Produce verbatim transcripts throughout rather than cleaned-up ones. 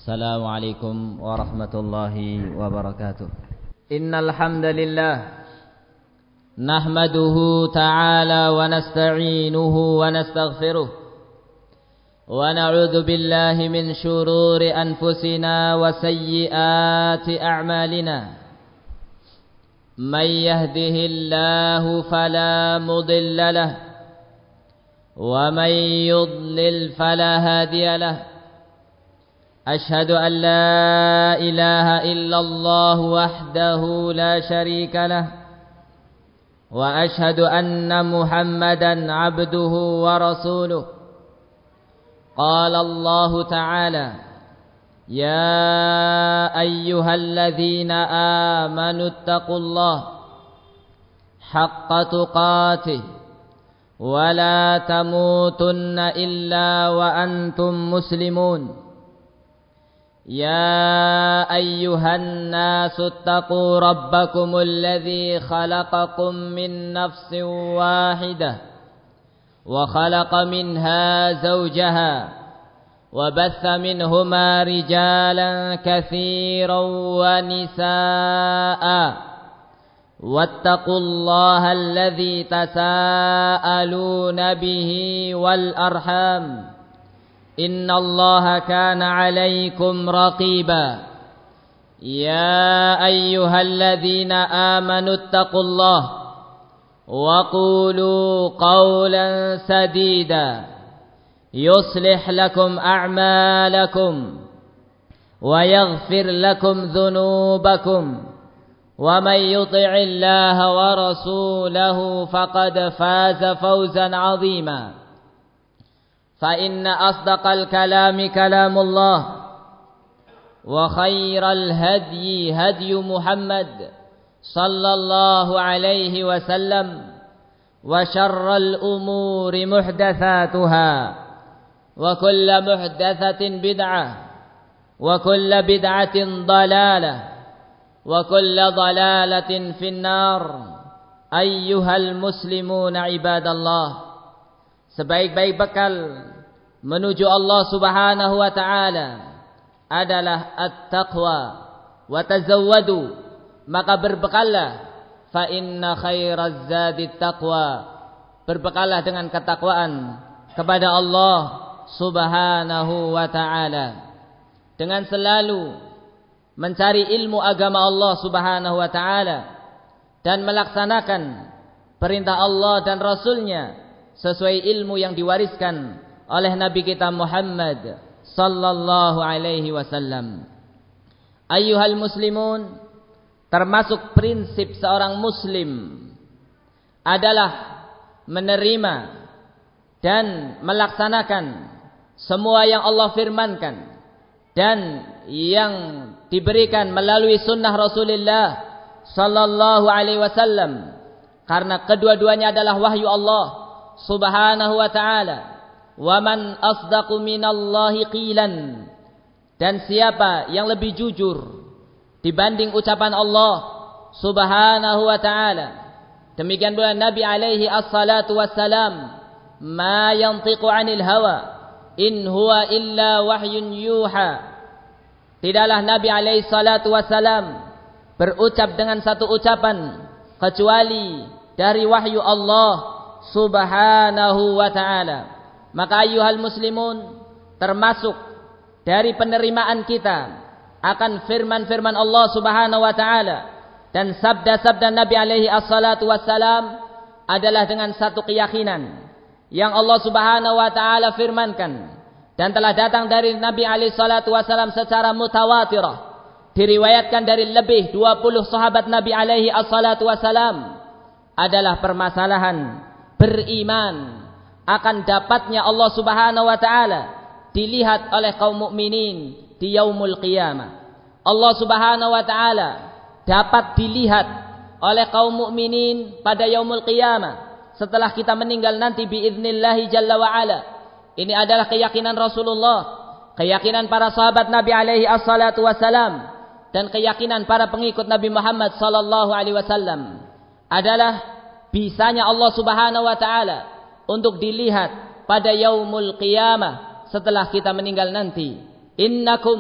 Assalamualaikum warahmatullahi wabarakatuh. Innal hamdalillah nahmaduhu ta'ala wa nasta'inuhu wa nastaghfiruh wa na'udzu billahi min shururi anfusina wa sayyiati a'malina. May yahdihillahu fala mudilla lahu wa may yudlil fala hadiya lahu. أشهد أن لا إله إلا الله وحده لا شريك له وأشهد أن محمدا عبده ورسوله. قال الله تعالى: يا أيها الذين آمنوا اتقوا الله حق تقاته ولا تموتن إلا وأنتم مسلمون. يا أيها الناس اتقوا ربكم الذي خلقكم من نفس واحدة وخلق منها زوجها وبث منهما رجالا كثيرا ونساء واتقوا الله الذي تساءلون به والأرحام إن الله كان عليكم رقيبا. يا أيها الذين آمنوا اتقوا الله وقولوا قولا سديدا يصلح لكم أعمالكم ويغفر لكم ذنوبكم ومن يطع الله ورسوله فقد فاز فوزا عظيما. فإن أصدق الكلام كلام الله وخير الهدي هدي محمد صلى الله عليه وسلم وشر الأمور محدثاتها وكل محدثة بدعة وكل بدعة ضلالة وكل ضلالة في النار. أيها المسلمون عباد الله, sebaik-baik bekal menuju Allah Subhanahu wa ta'ala adalah at-taqwa. Wa tazawwadu, maka berbekallah. Fa inna khairaz zadi taqwa, berbekallah dengan ketakwaan kepada Allah Subhanahu wa ta'ala, dengan selalu mencari ilmu agama Allah Subhanahu wa ta'ala dan melaksanakan perintah Allah dan Rasulnya sesuai ilmu yang diwariskan oleh Nabi kita Muhammad sallallahu alaihi wasallam. Ayyuhal muslimun, termasuk prinsip seorang muslim adalah menerima dan melaksanakan semua yang Allah firmankan dan yang diberikan melalui sunnah Rasulullah sallallahu alaihi wasallam, karena kedua-duanya adalah wahyu Allah Subhanahu wa ta'ala. Wa man asdaqu minallahi qilan, dan siapa yang lebih jujur dibanding ucapan Allah Subhanahu wa ta'ala. Demikian pula Nabi alaihi assalatu wassalam, ma yantiqu 'anil hawa in huwa illa wahyun yuha. Tidaklah Nabi alaihi salatu wassalam berucap dengan satu ucapan kecuali dari wahyu Allah Subhanahu wa ta'ala. Maka ayyuhal muslimun, termasuk dari penerimaan kita akan firman-firman Allah Subhanahu wa ta'ala dan sabda-sabda Nabi alaihi assalatu wassalam adalah dengan satu keyakinan yang Allah Subhanahu wa ta'ala firmankan dan telah datang dari Nabi alaihi salatu wassalam secara mutawatirah, diriwayatkan dari lebih dua puluh sahabat Nabi alaihi assalatu wassalam, adalah permasalahan beriman akan dapatnya Allah Subhanahu wa ta'ala dilihat oleh kaum mukminin di yaumul qiyamah. Allah Subhanahu wa ta'ala dapat dilihat oleh kaum mukminin pada yaumul qiyamah setelah kita meninggal nanti biidznillahi jalla wa ala. Ini adalah keyakinan Rasulullah, keyakinan para sahabat Nabi alaihi assalatu wassalam, dan keyakinan para pengikut Nabi Muhammad sallallahu alaihi wasallam adalah bisanya Allah Subhanahu wa ta'ala untuk dilihat pada yaumul qiyamah setelah kita meninggal nanti. Innakum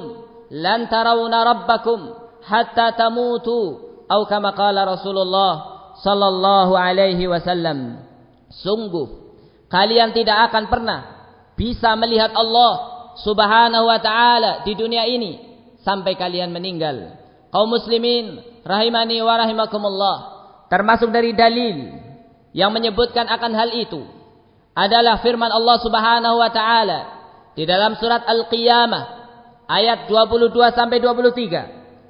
lan tarawna rabbakum hatta tamutu atau kama qala Rasulullah sallallahu alaihi wasallam. Sungguh kalian tidak akan pernah bisa melihat Allah Subhanahu wa taala di dunia ini sampai kalian meninggal. Kaum muslimin rahimani wa rahimakumullah, termasuk dari dalil yang menyebutkan akan hal itu adalah firman Allah Subhanahu wa taala di dalam surat Al-Qiyamah ayat dua puluh dua sampai dua puluh tiga.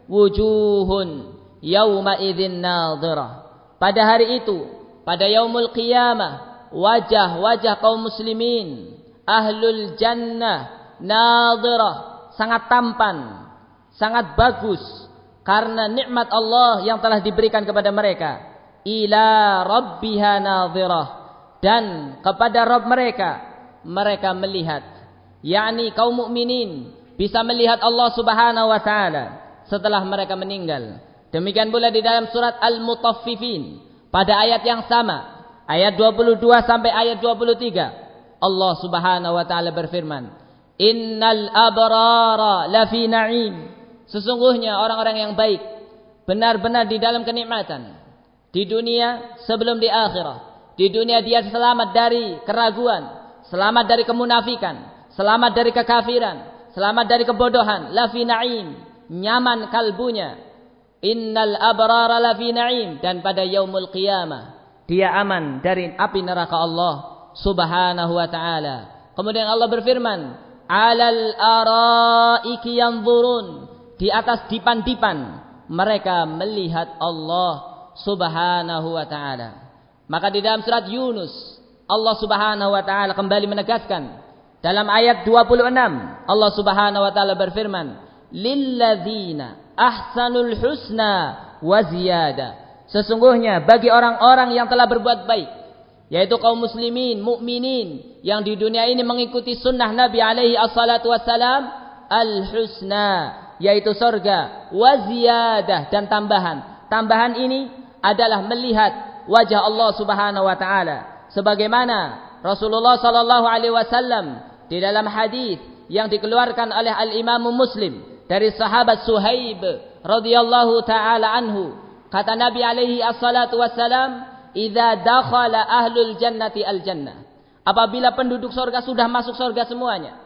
Wujuhun yauma idzin nadhirah. Pada hari itu, pada yaumul qiyamah, wajah-wajah kaum muslimin ahlul jannah nadhirah, sangat tampan, sangat bagus karena nikmat Allah yang telah diberikan kepada mereka. Ila rabbiha nadhirah, dan kepada Rabb mereka mereka melihat, yakni kaum mukminin bisa melihat Allah Subhanahu wa taala setelah mereka meninggal. Demikian pula di dalam surat Al-Mutaffifin pada ayat yang sama, ayat dua puluh dua sampai ayat dua puluh tiga, Allah Subhanahu wa taala berfirman, "Innal abrara lafi na'im." Sesungguhnya orang-orang yang baik benar-benar di dalam kenikmatan. Di dunia sebelum di akhirat. Di dunia dia selamat dari keraguan, selamat dari kemunafikan, selamat dari kekafiran, selamat dari kebodohan. Lafi na'im, nyaman kalbunya. Innal abrara lafi na'im, dan pada yaumul qiyamah dia aman dari api neraka Allah Subhanahu wa taala. Kemudian Allah berfirman, "Alal araiki yanzurun." Di atas dipan-dipan mereka melihat Allah Subhanahu wa taala. Maka di dalam surat Yunus Allah Subhanahu wa taala kembali menegaskan dalam ayat dua puluh enam, Allah Subhanahu wa taala berfirman, "Lilladzina ahsanul husna wa ziyada." Sesungguhnya bagi orang-orang yang telah berbuat baik, yaitu kaum muslimin, mukminin yang di dunia ini mengikuti sunnah Nabi alaihi assalatu wassalam, al-husna, yaitu surga, wa ziyadah, dan tambahan. Tambahan ini adalah melihat wajah Allah Subhanahu wa taala, sebagaimana Rasulullah sallallahu alaihi wasallam di dalam hadis yang dikeluarkan oleh Al-Imam Muslim dari sahabat Suhaib radhiyallahu taala anhu, kata Nabi alaihi assalatu wassalam, "Idza dakhala ahlul jannati al-jannah." Apabila penduduk surga sudah masuk surga semuanya.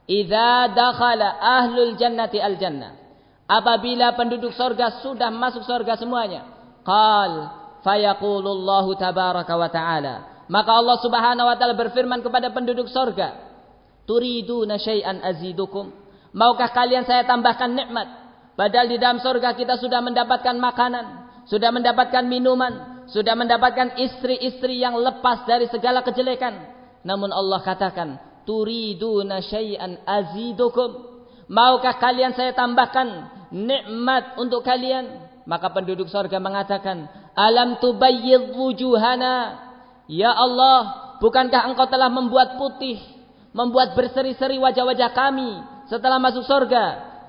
Idza dakhala ahlul jannati al-jannah. Apabila penduduk surga sudah masuk surga semuanya. Qal fayaqulullahu tabaraka wa ta'ala. Maka Allah Subhanahu wa taala berfirman kepada penduduk surga, "Turiduna syai'an azidukum?" Maukah kalian saya tambahkan nikmat? Padahal di dalam surga kita sudah mendapatkan makanan, sudah mendapatkan minuman, sudah mendapatkan istri-istri yang lepas dari segala kejelekan. Namun Allah katakan, "Turiduna syai'an azidukum?" Maukah kalian saya tambahkan nikmat untuk kalian? Maka penduduk surga mengatakan, "Alam tubayyid wujuhana?" Ya Allah, bukankah engkau telah membuat putih, membuat berseri-seri wajah-wajah kami setelah masuk surga?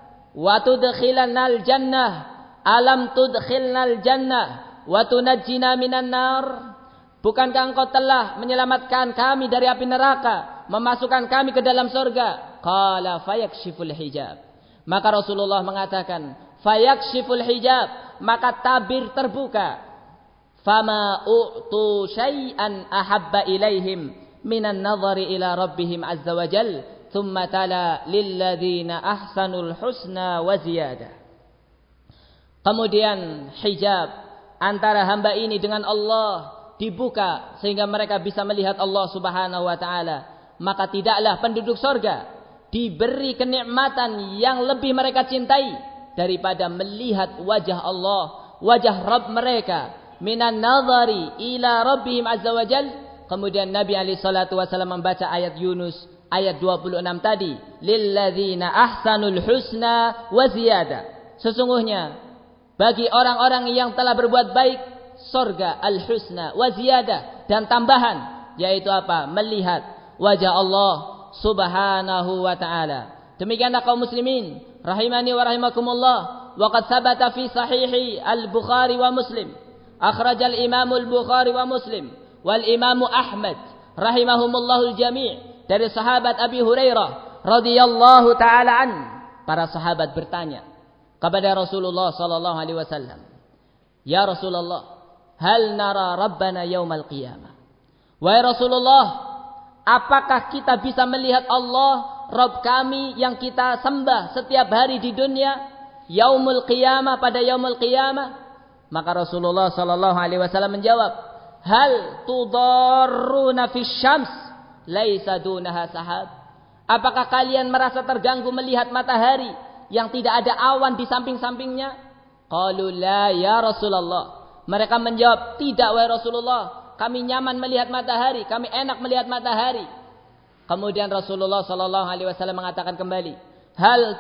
Wa tudkhilnal jannah, alam tudkhilnal jannah wa tunajjina minan nar? Bukankah engkau telah menyelamatkan kami dari api neraka, memasukkan kami ke dalam surga? Qala fayakshiful hijab. Maka Rasulullah mengatakan, fayakshiful hijab, maka tabir terbuka. Fama u'tu syai'an ahabba ilaihim minan nadhari ila rabbihim azza wa jal. Thumma tala lilladzina ahsanul husna wa ziyadah. Kemudian hijab antara hamba ini dengan Allah dibuka sehingga mereka bisa melihat Allah Subhanahu wa taala. Maka tidaklah penduduk surga diberi kenikmatan yang lebih mereka cintai daripada melihat wajah Allah, wajah Rabb mereka, minan nadhari ila rabbihim azza wa jal. Kemudian Nabi alaihi salatu wasallam membaca ayat Yunus ayat dua puluh enam tadi, lilladzina ahsanul husna wa ziyada. Sesungguhnya bagi orang-orang yang telah berbuat baik, surga al-husna wa ziyada, dan tambahan, yaitu apa? Melihat wajah Allah Subhanahu wa ta'ala. Demikianlah kaum muslimin rahimani wa rahimakumullah. Wa qad sabata fi sahihi al-Bukhari wa Muslim, akhraj al-Imam al-Bukhari wa Muslim wal Imam Ahmad rahimahumullahu al-jami' dari sahabat Abi Hurairah radhiyallahu taala an, para sahabat bertanya kepada Rasulullah sallallahu alaihi wasallam, "Ya Rasulullah, hal nara rabbana yaumal qiyamah?" Wahai Rasulullah, apakah kita bisa melihat Allah, Rabb kami yang kita sembah setiap hari di dunia, yaumul qiyamah, pada yaumul qiyamah? Maka Rasulullah sallallahu alaihi wasallam menjawab, "Hal tudarruna fis syams laisa dunaha sahab?" Apakah kalian merasa terganggu melihat matahari yang tidak ada awan di samping-sampingnya? Qalu la ya Rasulullah. Mereka menjawab, "Tidak wahai Rasulullah, kami nyaman melihat matahari, kami enak melihat matahari." Kemudian Rasulullah sallallahu alaihi wasallam mengatakan kembali, "Hal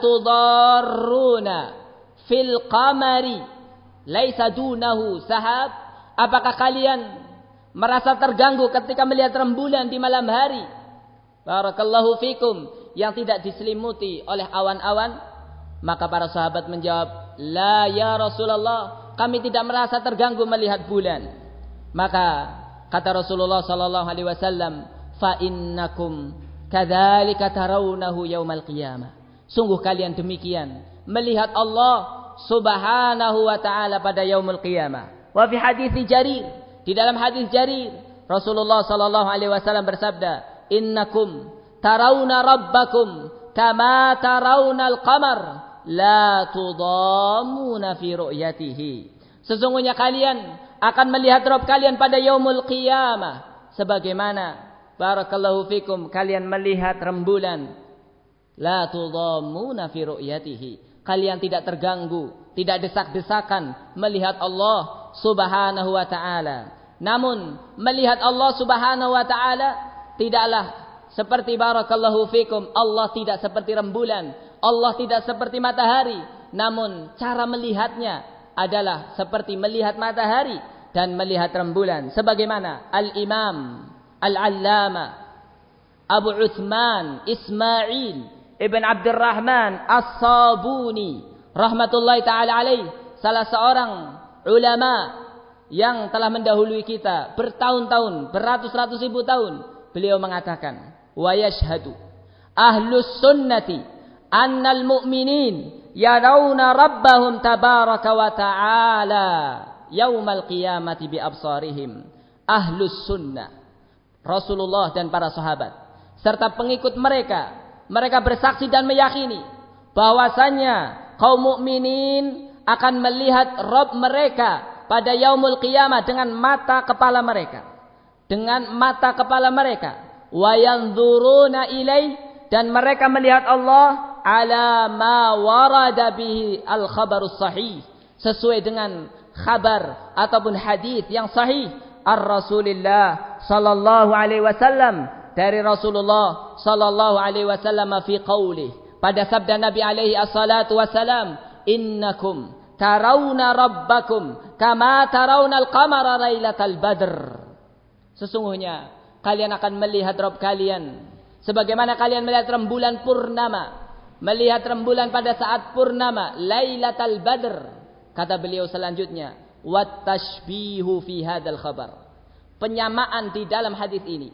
tudarruna fil qamari laisa dunahu sahab?" Apakah kalian merasa terganggu ketika melihat rembulan di malam hari? Barakallahu fikum, yang tidak diselimuti oleh awan-awan. Maka para sahabat menjawab, "La ya Rasulullah, kami tidak merasa terganggu melihat bulan." Maka kata Rasulullah sallallahu alaihi wasallam, "Fa innakum kadzalika tarawnahu yaumal qiyamah." Sungguh kalian demikian melihat Allah Subhanahu wa taala pada yaumul qiyamah. Wa fi hadits Jarir, di dalam hadis Jarir, Rasulullah sallallahu alaihi wasallam bersabda, "Innakum tarawna rabbakum kama tarawna al-qamar la tudamuna fi ru'yatihi." Sesungguhnya kalian akan melihat Rabb kalian pada yaumul qiyamah sebagaimana, barakallahu fikum, kalian melihat rembulan. La tudamuna fi ru'yatihi. Kalian tidak terganggu, tidak desak-desakan melihat Allah Subhanahu wa taala. Namun melihat Allah Subhanahu wa taala tidaklah seperti, barakallahu fikum, Allah tidak seperti rembulan, Allah tidak seperti matahari. Namun cara melihatnya adalah seperti melihat matahari dan melihat rembulan. Sebagaimana Al-Imam Al-Allama Abu Uthman Ismail Ibn Abdurrahman As-Sabuni rahmatullahi ta'ala alaih, salah seorang ulama yang telah mendahului kita bertahun-tahun, beratus-ratus ribu tahun, beliau mengatakan, "Wa yashhadu ahlus sunnati annal mu'minin yarawna rabbahum tabaraka wa ta'ala yaumal qiyamati bi absarihim." Ahlus sunnah, Rasulullah dan para sahabat serta pengikut mereka, mereka bersaksi dan meyakini bahwasannya kaum mukminin akan melihat Rabb mereka pada yaumul qiyamah dengan mata kepala mereka, dengan mata kepala mereka. Wa yanzuruna ilai, dan mereka melihat Allah ala ma warada bihi al-khabarus sahih, sesuai dengan khabar ataupun hadis yang sahih ar-Rasulillah sallallahu alaihi wasallam, dari Rasulullah sallallahu alaihi wasallam, fi qaulih, pada sabda Nabi alaihi assalatu wassalam, "Innakum tarawna rabbakum kama tarawna al-qamara lailatal badr." Sesungguhnya kalian akan melihat Rabb kalian sebagaimana kalian melihat rembulan purnama, melihat rembulan pada saat purnama, lailatal badr. Kata beliau selanjutnya, "Wat tashbihu fi hadzal khabar." Penyamaan di dalam hadis ini,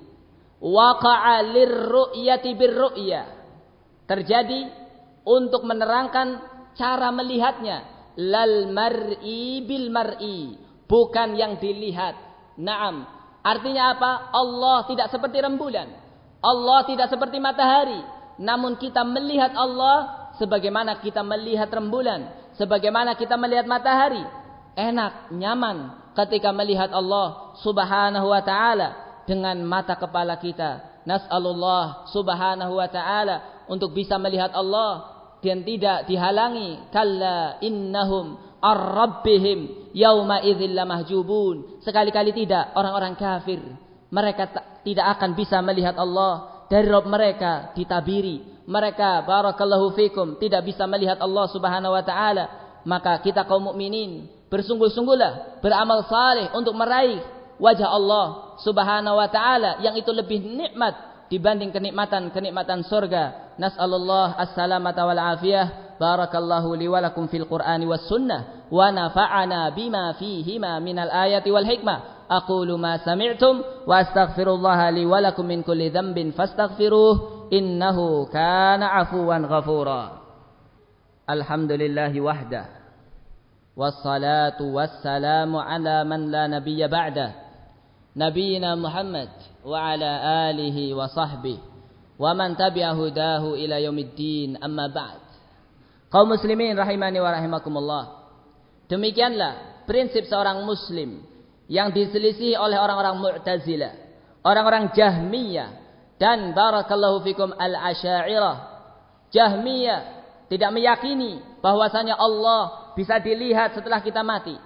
waqa'a lirru'yati birru'ya, terjadi untuk menerangkan cara melihatnya, lal mar'i bil mar'i, bukan yang dilihat. Naam, artinya apa? Allah tidak seperti rembulan, Allah tidak seperti matahari, namun kita melihat Allah sebagaimana kita melihat rembulan, sebagaimana kita melihat matahari. Enak, nyaman ketika melihat Allah Subhanahu wa ta'ala dengan mata kepala kita. Nas'alullah Subhanahu wa ta'ala untuk bisa melihat Allah dan tidak dihalangi. Kalla innahum ar-rabbihim yauma idzil lamahjubun. Sekali-kali tidak orang-orang kafir, mereka tidak akan bisa melihat Allah. Dari Rabb mereka ditabiri, mereka, barakallahu fikum, tidak bisa melihat Allah Subhanahu wa ta'ala. Maka kita kaum mukminin bersungguh-sungguhlah beramal saleh untuk meraih wajah Allah Subhanahu wa ta'ala, yang itu lebih nikmat dibanding kenikmatan-kenikmatan surga. Nas'alullah as-salamata wal afiyah. Barakallahu li wa lakum fil Qur'ani was sunnah wa nafa'ana bima fihima minal ayati wal hikmah. Aqulu ma sami'tum wa astaghfirullaha li wa lakum min kulli dhanbin fastaghfiruh innahu kana 'afuwan ghafura. Alhamdulillahi wahdah. Wassalatu wassalamu ala man la nabiyya ba'dah. Nabiyina Muhammad wa ala alihi wa sahbihi wa man tabi'a hudahu ila yaumiddin, amma ba'd. Kaum muslimin rahimani wa rahimakumullah. Demikianlah prinsip seorang muslim yang diselisihi oleh orang-orang Mu'tazilah, orang-orang Jahmiyah, dan barakallahu fikum al-Asy'ariyah. Jahmiyah tidak meyakini bahwasanya Allah bisa dilihat setelah kita mati.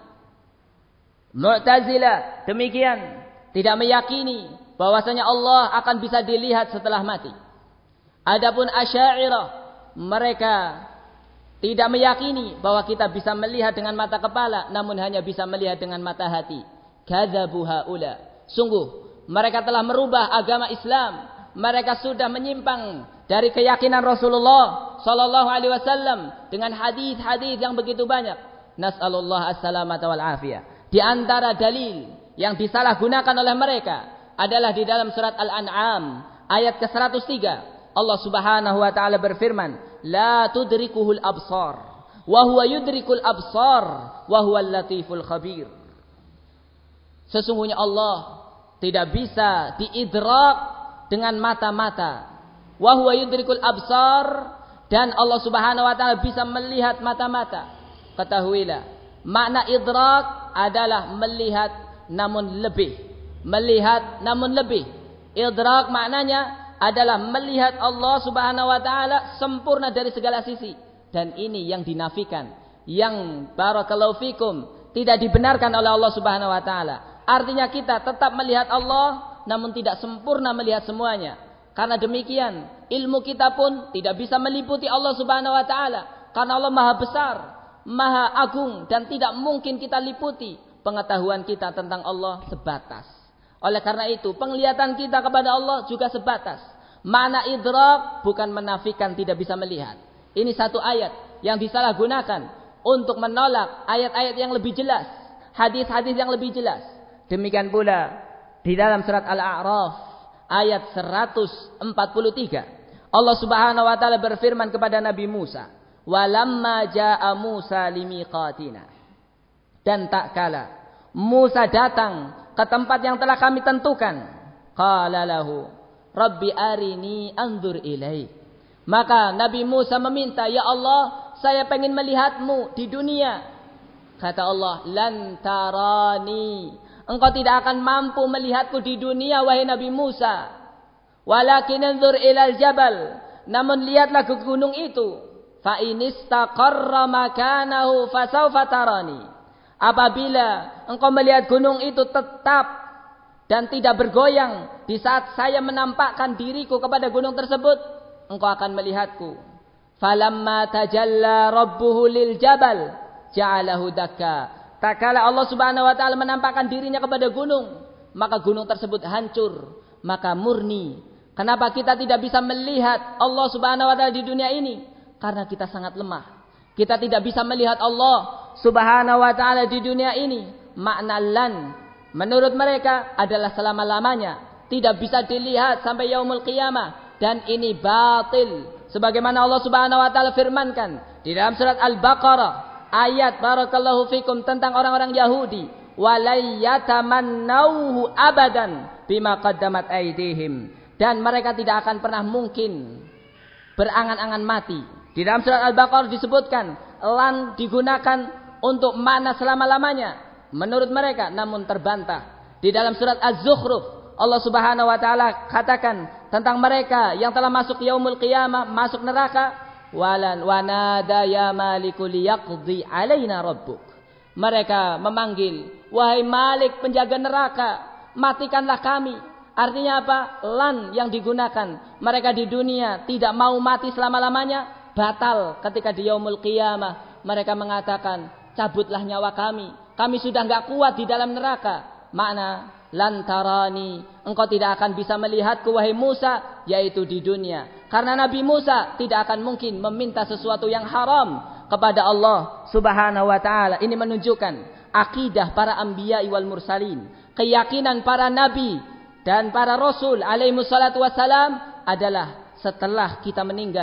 Mu'tazilah demikian, tidak meyakini bahwasanya Allah akan bisa dilihat setelah mati. Adapun Asy'ariyah, mereka tidak meyakini bahwa kita bisa melihat dengan mata kepala, namun hanya bisa melihat dengan mata hati. Kadzabu haula. Sungguh mereka telah merubah agama Islam. Mereka sudah menyimpang dari keyakinan Rasulullah sallallahu alaihi wasallam dengan hadis-hadis yang begitu banyak. Nas'alullah as-salamata wal afiyah. Di antara dalil yang disalahgunakan oleh mereka adalah di dalam surat Al-An'am ayat ke seratus tiga. Allah Subhanahu wa taala berfirman, "La tudrikuhul absar, wa huwa yudrikul absar, wa huwal latiful khabir." Sesungguhnya Allah tidak bisa diidrak dengan mata-mata. Wa huwa yudrikul absar, dan Allah Subhanahu wa taala bisa melihat mata-mata. Ketahuilah, makna idrak adalah melihat namun lebih. Melihat namun lebih. Idrak maknanya adalah melihat Allah Subhanahu wa taala sempurna dari segala sisi, dan ini yang dinafikan, yang barakallahu fikum tidak dibenarkan oleh Allah Subhanahu wa taala. Artinya kita tetap melihat Allah namun tidak sempurna melihat semuanya. Karena demikian, ilmu kita pun tidak bisa meliputi Allah Subhanahu wa taala, karena Allah Maha besar, Maha agung, dan tidak mungkin kita liputi. Pengetahuan kita tentang Allah sebatas. Oleh karena itu, penglihatan kita kepada Allah juga sebatas. Makna idrak bukan menafikan tidak bisa melihat. Ini satu ayat yang disalahgunakan untuk menolak ayat-ayat yang lebih jelas, hadis-hadis yang lebih jelas. Demikian pula di dalam surat Al-A'raf ayat seratus empat puluh tiga, Allah Subhanahu wa taala berfirman kepada Nabi Musa, "Walamma jaa Musa limiqatina." Dan tak kala Musa datang ke tempat yang telah kami tentukan, qala lahu rabbi arini anzur ilaik. Maka Nabi Musa meminta, "Ya Allah, saya pengen melihatmu di dunia." Kata Allah, "Lan tarani." Engkau tidak akan mampu melihatku di dunia, wahai Nabi Musa. Walakin anzur ilal jabal. Namun lihatlah ke gunung itu. Fa in istaqarra makanahu fasawfa tarani. Apabila engkau melihat gunung itu tetap dan tidak bergoyang di saat saya menampakkan diriku kepada gunung tersebut, engkau akan melihatku. Falamma tajalla rabbuhu lil jabal ja'alahu dakka. Tak kala Allah Subhanahu wa taala menampakkan dirinya kepada gunung, maka gunung tersebut hancur, maka murni. Kenapa kita tidak bisa melihat Allah Subhanahu wa taala di dunia ini? Karena kita sangat lemah. Kita tidak bisa melihat Allah Subhanahu wa taala di dunia ini. Makna lan menurut mereka adalah selama-lamanya, tidak bisa dilihat sampai yaumul qiyamah, dan ini batil. Sebagaimana Allah Subhanahu wa taala firmankan di dalam surat Al-Baqarah ayat barakallahu fikum tentang orang-orang Yahudi, walayatamannauhu abadan bima qaddamat aydihim, dan mereka tidak akan pernah mungkin berangan-angan mati. Di dalam surat Al-Baqarah disebutkan lan digunakan untuk makna selama-lamanya menurut mereka, namun terbantah. Di dalam surat Az-Zukhruf Allah Subhanahu wa taala katakan tentang mereka yang telah masuk yaumul qiyamah, masuk neraka, walan wanada ya maliku liyaqdi alaina rabbuk. Mereka memanggil, "Wahai Malik, penjaga neraka, matikanlah kami." Artinya apa? Lan yang digunakan mereka di dunia tidak mau mati selama-lamanya, batal ketika di yaumul qiyamah mereka mengatakan, "Cabutlah nyawa kami, kami sudah enggak kuat di dalam neraka." Makna lantarani, engkau tidak akan bisa melihatku wahai Musa, yaitu di dunia. Karena Nabi Musa tidak akan mungkin meminta sesuatu yang haram kepada Allah Subhanahu wa taala. Ini menunjukkan akidah para anbiya wal mursalin, keyakinan para nabi dan para rasul alaihi wassalatu wassalam adalah setelah kita meninggal,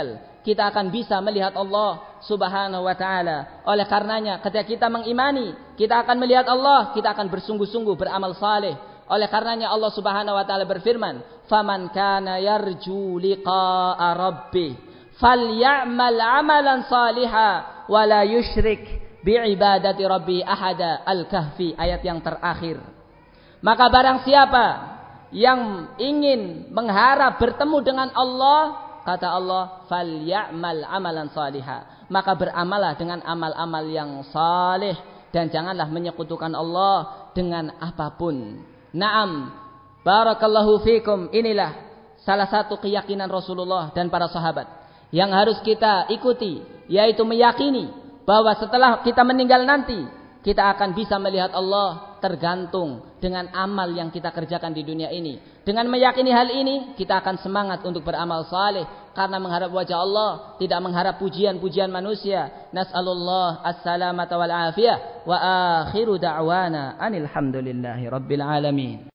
kita akan bisa melihat Allah Subhanahu wa taala. Oleh karenanya ketika kita mengimani, kita akan melihat Allah, kita akan bersungguh-sungguh beramal saleh. Oleh karenanya Allah Subhanahu wa taala berfirman, "Faman kana yarju liqa'a rabbih falyamal 'amalan shalihan wa la yusyrik bi'ibadati rabbi ahada." Al-Kahfi ayat yang terakhir. Maka barang siapa yang ingin mengharap bertemu dengan Allah, kata Allah, falyamal 'amalan shalihan, maka beramalah dengan amal-amal yang saleh dan janganlah menyekutukan Allah dengan apapun. Naam, barakallahu fikum. Inilah salah satu keyakinan Rasulullah dan para sahabat yang harus kita ikuti, yaitu meyakini bahwa setelah kita meninggal nanti kita akan bisa melihat Allah tergantung dengan amal yang kita kerjakan di dunia ini. Dengan meyakini hal ini, kita akan semangat untuk beramal saleh karena mengharap wajah Allah, tidak mengharap pujian-pujian manusia. Nas'alullah as-salamata wal afiyah wa akhiru da'wana anil hamdulillahi rabbil alamin.